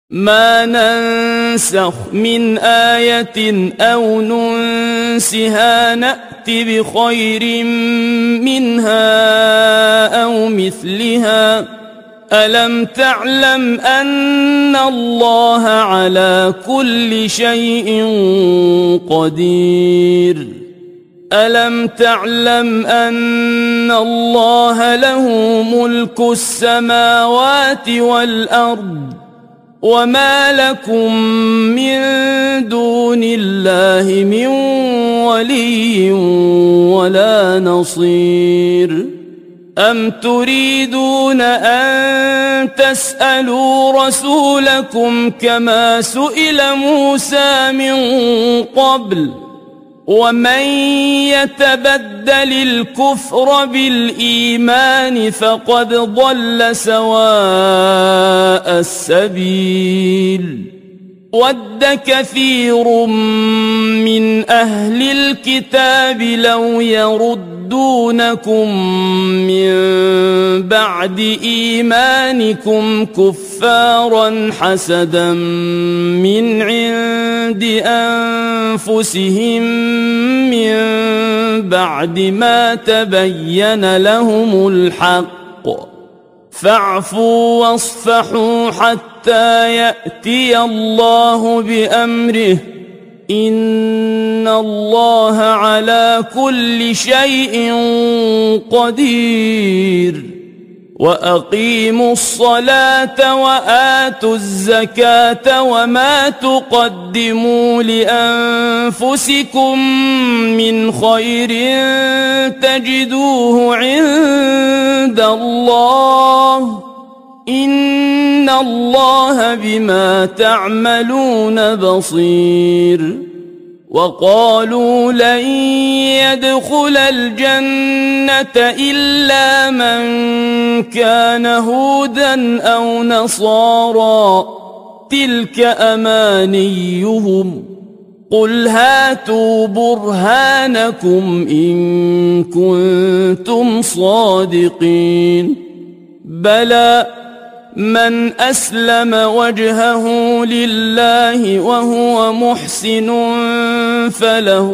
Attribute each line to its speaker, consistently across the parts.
Speaker 1: ما ننسخ من آية أو ننسها نأت بخير منها أو مثلها ألم تعلم أن الله على كل شيء قدير ألم تعلم أن الله له ملك السماوات والأرض وما لكم من دون الله من ولي ولا نصير أم تريدون أن تسألوا رسولكم كما سئل موسى من قبل ومن يتبدل الكفر بالإيمان فقد ضل سواء السبيل ود كثير من أهل الكتاب لو يردونكم من بعد إيمانكم كفارا حسدا من عند أنفسهم من بعد ما تبين لهم الحق فاعفوا واصفحوا حتى يأتي الله بأمره إن الله على كل شيء قدير وأقيموا الصلاة وآتوا الزكاة وما تقدموا لأنفسكم من خير تجدوه عند الله إن الله بما تعملون بصير وقالوا لن يدخل الجنة إلا من كان هودا أو نصارى تلك أمانيهم قل هاتوا برهانكم إن كنتم صادقين بلى من أسلم وجهه لله وهو محسن فله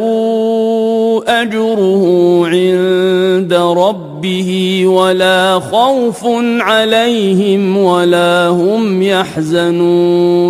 Speaker 1: أجره عند ربه ولا خوف عليهم ولا هم يحزنون